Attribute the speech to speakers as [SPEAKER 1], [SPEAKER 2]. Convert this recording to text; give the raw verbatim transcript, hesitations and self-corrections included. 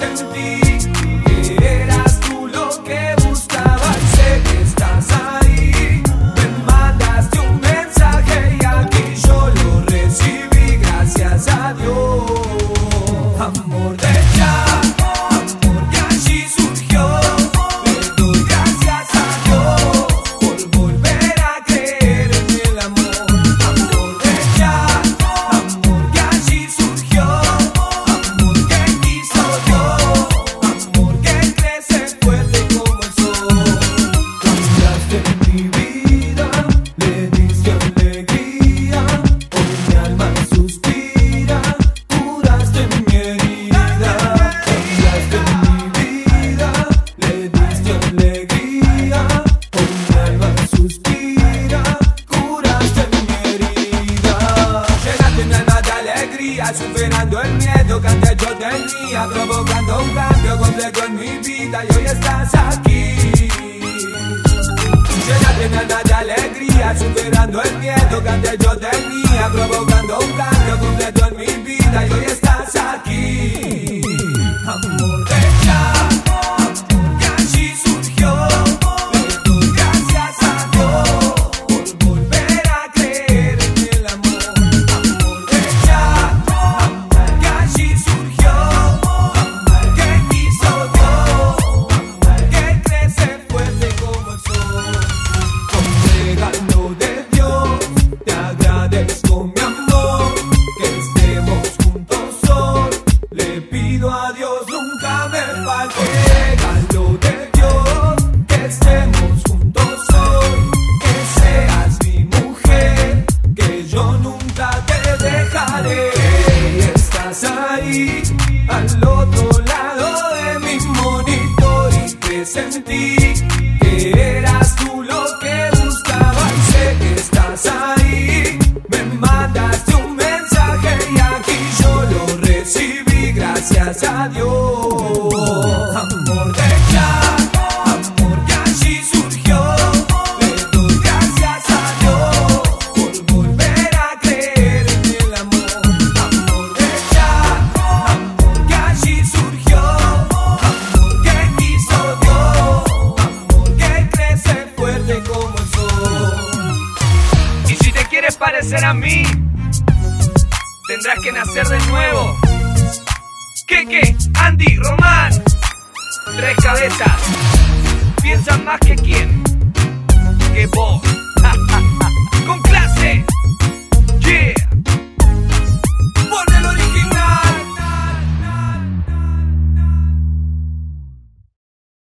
[SPEAKER 1] presentí que eras tú lo que buscaba y sé que estás ahí. Me mandaste un mensaje y aquí yo lo recibí, gracias a Dios. Amor de ya, amor que allí surgió, le doy gracias a Dios por volver a creer en el amor. Amor de ya, amor que allí surgió, amor que quiso Dios, amor que crece fuerte como el sol. Cambiaste mi vida, le diste alegría, hoy mi alma suspira, curaste mi herida. Cambiaste mi vida, le diste alegría, hoy mi alma suspira, curaste mi herida. Llenaste mi alma de alegría, superando el miedo que antes yo tenía, provocando un cambio completo en mi vida y hoy estás aquí. Llenaste mi alma de alegría, superando el miedo que antes yo tenía, provocando un cambio completo en mi vida y hoy estás aquí. Amor de ya, amor que allí surgió, le doy gracias a Dios por volver a creer en el amor. Amor de ya, amor que allí surgió, amor que quiso Dios, amor que crece fuerte como el sol. Como regalo de Dios, te agradezco mi amor, que estemos juntos hoy. Le pido a Dios nunca me falte. Regalo de Dios, que estemos juntos hoy, que seas mi mujer, que yo nunca te dejaré. Y estás ahí, al otro lado de mi monitor y presentí que eras tú lo que buscaba y sé que estás ahí. Me mandaste un mensaje y aquí yo lo recibí, gracias a Dios. Amor de ya, amor que allí surgió, le doy gracias a Dios por volver a creer en el amor. Amor de ya, amor que allí surgió, amor que quiso Dios, amor que crece fuerte como el sol. Y si te quieres parecer a mí, tendrás que nacer de nuevo. Keke, Andy, Román, tres cabezas. Piensan más que quién, que vos.